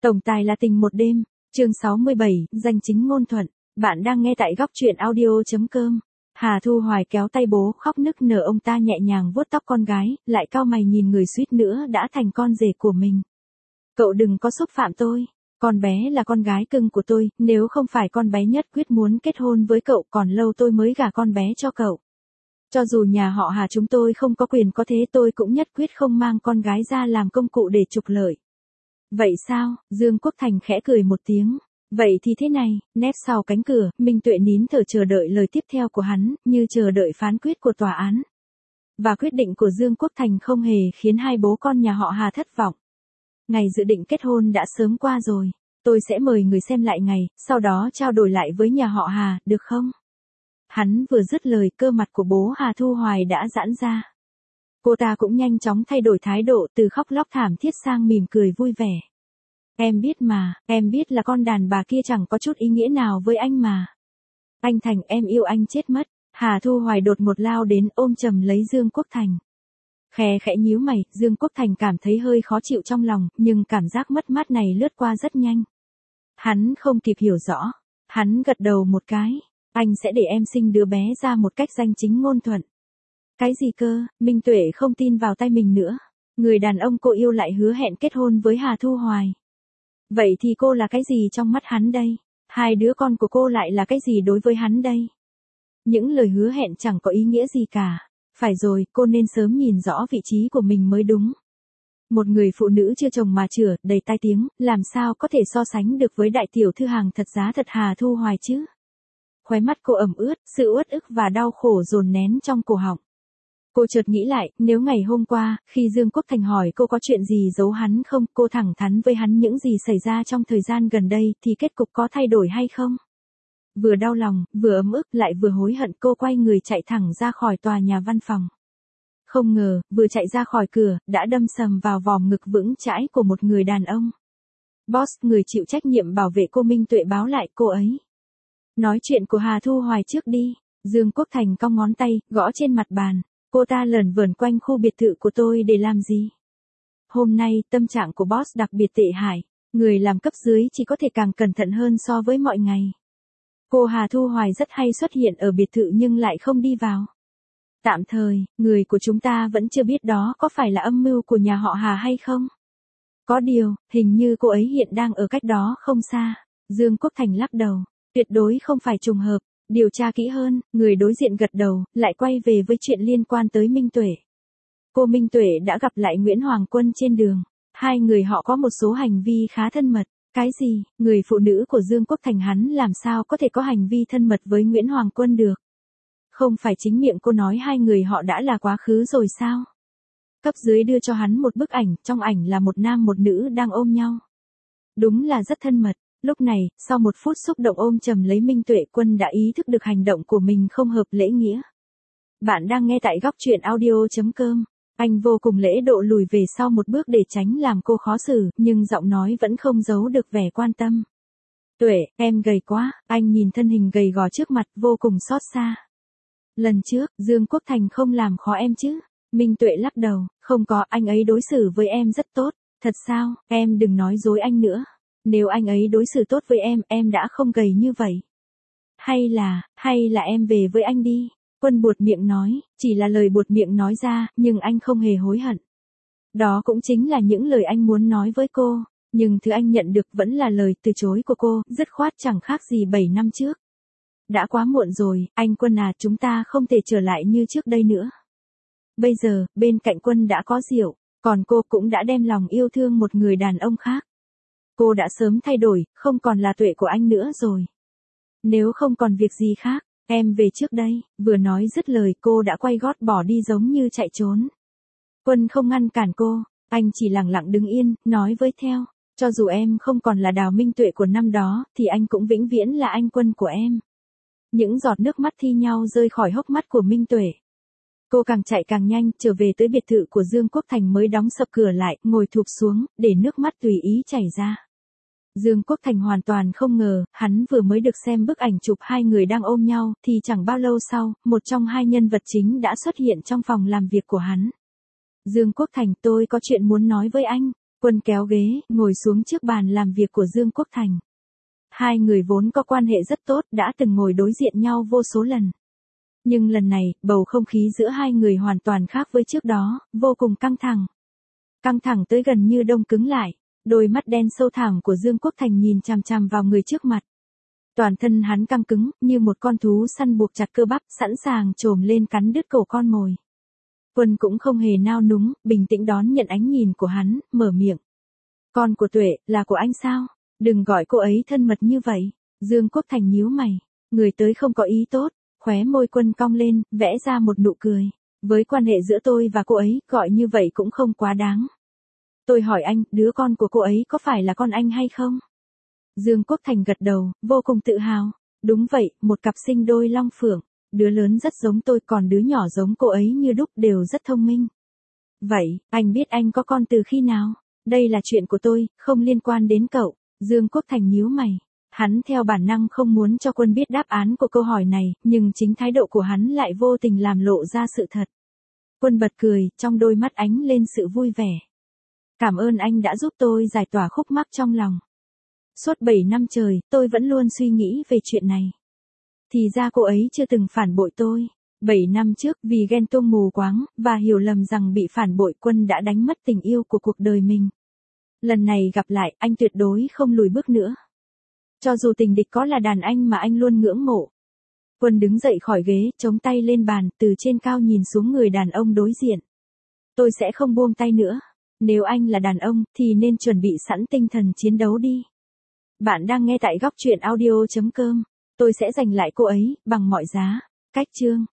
Tổng tài là tình một đêm, chương 67, danh chính ngôn thuận. Bạn đang nghe tại góc truyện audio.com. Hà Thu Hoài kéo tay bố khóc nức nở, ông ta nhẹ nhàng vuốt tóc con gái, lại cau mày nhìn người suýt nữa đã thành con rể của mình. Cậu đừng có xúc phạm tôi. Con bé là con gái cưng của tôi, nếu không phải con bé nhất quyết muốn kết hôn với cậu còn lâu tôi mới gả con bé cho cậu. Cho dù nhà họ Hà chúng tôi không có quyền có thế tôi cũng nhất quyết không mang con gái ra làm công cụ để trục lợi. Vậy sao? Dương Quốc Thành khẽ cười một tiếng. Vậy thì thế này, nép sau cánh cửa, Minh Tuệ nín thở chờ đợi lời tiếp theo của hắn, như chờ đợi phán quyết của tòa án. Và quyết định của Dương Quốc Thành không hề khiến hai bố con nhà họ Hà thất vọng. Ngày dự định kết hôn đã sớm qua rồi, tôi sẽ mời người xem lại ngày, sau đó trao đổi lại với nhà họ Hà, được không? Hắn vừa dứt lời, cơ mặt của bố Hà Thu Hoài đã giãn ra. Cô ta cũng nhanh chóng thay đổi thái độ, từ khóc lóc thảm thiết sang mỉm cười vui vẻ. Em biết mà, em biết là con đàn bà kia chẳng có chút ý nghĩa nào với anh mà. Anh Thành, em yêu anh chết mất. Hà Thu Hoài đột ngột lao đến ôm chầm lấy Dương Quốc Thành. Khẽ khẽ nhíu mày, Dương Quốc Thành cảm thấy hơi khó chịu trong lòng, nhưng cảm giác mất mát này lướt qua rất nhanh. Hắn không kịp hiểu rõ. Hắn gật đầu một cái. Anh sẽ để em sinh đứa bé ra một cách danh chính ngôn thuận. Cái gì cơ? Minh Tuệ không tin vào tay mình nữa. Người đàn ông cô yêu lại hứa hẹn kết hôn với Hà Thu Hoài. Vậy thì cô là cái gì trong mắt hắn đây? Hai đứa con của cô lại là cái gì đối với hắn đây? Những lời hứa hẹn chẳng có ý nghĩa gì cả. Phải rồi, cô nên sớm nhìn rõ vị trí của mình mới đúng. Một người phụ nữ chưa chồng mà chửa, đầy tai tiếng, làm sao có thể so sánh được với đại tiểu thư hàng thật giá thật Hà Thu Hoài chứ? Khóe mắt cô ẩm ướt, sự uất ức và đau khổ dồn nén trong cổ họng. Cô chợt nghĩ lại, nếu ngày hôm qua, khi Dương Quốc Thành hỏi cô có chuyện gì giấu hắn không, cô thẳng thắn với hắn những gì xảy ra trong thời gian gần đây, thì kết cục có thay đổi hay không? Vừa đau lòng, vừa ấm ức, lại vừa hối hận, cô quay người chạy thẳng ra khỏi tòa nhà văn phòng. Không ngờ, vừa chạy ra khỏi cửa, đã đâm sầm vào vòm ngực vững chãi của một người đàn ông. Boss, người chịu trách nhiệm bảo vệ cô Minh Tuệ báo lại cô ấy. Nói chuyện của Hà Thu Hoài trước đi. Dương Quốc Thành cong ngón tay, gõ trên mặt bàn. Cô ta lởn vởn quanh khu biệt thự của tôi để làm gì? Hôm nay, tâm trạng của boss đặc biệt tệ hại. Người làm cấp dưới chỉ có thể càng cẩn thận hơn so với mọi ngày. Cô Hà Thu Hoài rất hay xuất hiện ở biệt thự nhưng lại không đi vào. Tạm thời, người của chúng ta vẫn chưa biết đó có phải là âm mưu của nhà họ Hà hay không. Có điều, hình như cô ấy hiện đang ở cách đó không xa. Dương Quốc Thành lắc đầu. Tuyệt đối không phải trùng hợp. Điều tra kỹ hơn, người đối diện gật đầu, lại quay về với chuyện liên quan tới Minh Tuệ. Cô Minh Tuệ đã gặp lại Nguyễn Hoàng Quân trên đường. Hai người họ có một số hành vi khá thân mật. Cái gì? Người phụ nữ của Dương Quốc Thành hắn làm sao có thể có hành vi thân mật với Nguyễn Hoàng Quân được? Không phải chính miệng cô nói hai người họ đã là quá khứ rồi sao? Cấp dưới đưa cho hắn một bức ảnh, trong ảnh là một nam một nữ đang ôm nhau. Đúng là rất thân mật. Lúc này, sau một phút xúc động ôm chầm lấy Minh Tuệ, Quân đã ý thức được hành động của mình không hợp lễ nghĩa. Bạn đang nghe tại góc truyện audio.com. Anh vô cùng lễ độ lùi về sau một bước để tránh làm cô khó xử, nhưng giọng nói vẫn không giấu được vẻ quan tâm. Tuệ, em gầy quá. Anh nhìn thân hình gầy gò trước mặt vô cùng xót xa. Lần trước, Dương Quốc Thành không làm khó em chứ? Minh Tuệ lắc đầu, không có, anh ấy đối xử với em rất tốt. Thật sao? Em đừng nói dối anh nữa. Nếu anh ấy đối xử tốt với em đã không gầy như vậy. Hay là em về với anh đi. Quân buột miệng nói, chỉ là lời buột miệng nói ra, nhưng anh không hề hối hận. Đó cũng chính là những lời anh muốn nói với cô, nhưng thứ anh nhận được vẫn là lời từ chối của cô, dứt khoát chẳng khác gì 7 năm trước. Đã quá muộn rồi, anh Quân à, chúng ta không thể trở lại như trước đây nữa. Bây giờ, bên cạnh Quân đã có rượu, còn cô cũng đã đem lòng yêu thương một người đàn ông khác. Cô đã sớm thay đổi, không còn là Tuệ của anh nữa rồi. Nếu không còn việc gì khác, em về trước đây. Vừa nói dứt lời cô đã quay gót bỏ đi giống như chạy trốn. Quân không ngăn cản cô, anh chỉ lặng lặng đứng yên, nói với theo. Cho dù em không còn là Đào Minh Tuệ của năm đó, thì anh cũng vĩnh viễn là anh Quân của em. Những giọt nước mắt thi nhau rơi khỏi hốc mắt của Minh Tuệ. Cô càng chạy càng nhanh, trở về tới biệt thự của Dương Quốc Thành mới đóng sập cửa lại, ngồi thụp xuống, để nước mắt tùy ý chảy ra. Dương Quốc Thành hoàn toàn không ngờ, hắn vừa mới được xem bức ảnh chụp hai người đang ôm nhau, thì chẳng bao lâu sau, một trong hai nhân vật chính đã xuất hiện trong phòng làm việc của hắn. Dương Quốc Thành, tôi có chuyện muốn nói với anh. Quân kéo ghế, ngồi xuống trước bàn làm việc của Dương Quốc Thành. Hai người vốn có quan hệ rất tốt, đã từng ngồi đối diện nhau vô số lần. Nhưng lần này, bầu không khí giữa hai người hoàn toàn khác với trước đó, vô cùng căng thẳng. Căng thẳng tới gần như đông cứng lại, đôi mắt đen sâu thẳm của Dương Quốc Thành nhìn chằm chằm vào người trước mặt. Toàn thân hắn căng cứng, như một con thú săn buộc chặt cơ bắp, sẵn sàng chồm lên cắn đứt cổ con mồi. Quân cũng không hề nao núng, bình tĩnh đón nhận ánh nhìn của hắn, mở miệng. Con của Tuệ, là của anh sao? Đừng gọi cô ấy thân mật như vậy. Dương Quốc Thành nhíu mày, người tới không có ý tốt, khóe môi Quân cong lên, vẽ ra một nụ cười. Với quan hệ giữa tôi và cô ấy, gọi như vậy cũng không quá đáng. Tôi hỏi anh, đứa con của cô ấy có phải là con anh hay không? Dương Quốc Thành gật đầu, vô cùng tự hào. Đúng vậy, một cặp sinh đôi long phượng. Đứa lớn rất giống tôi, còn đứa nhỏ giống cô ấy như đúc, đều rất thông minh. Vậy, anh biết anh có con từ khi nào? Đây là chuyện của tôi, không liên quan đến cậu. Dương Quốc Thành nhíu mày. Hắn theo bản năng không muốn cho Quân biết đáp án của câu hỏi này, nhưng chính thái độ của hắn lại vô tình làm lộ ra sự thật. Quân bật cười, trong đôi mắt ánh lên sự vui vẻ. Cảm ơn anh đã giúp tôi giải tỏa khúc mắc trong lòng. Suốt 7 năm trời, tôi vẫn luôn suy nghĩ về chuyện này. Thì ra cô ấy chưa từng phản bội tôi. 7 năm trước, vì ghen tuông mù quáng, và hiểu lầm rằng bị phản bội, Quân đã đánh mất tình yêu của cuộc đời mình. Lần này gặp lại, anh tuyệt đối không lùi bước nữa. Cho dù tình địch có là đàn anh mà anh luôn ngưỡng mộ. Quân đứng dậy khỏi ghế, chống tay lên bàn, từ trên cao nhìn xuống người đàn ông đối diện. Tôi sẽ không buông tay nữa. Nếu anh là đàn ông, thì nên chuẩn bị sẵn tinh thần chiến đấu đi. Bạn đang nghe tại góc truyện audio.com. Tôi sẽ giành lại cô ấy, bằng mọi giá. Cách chương.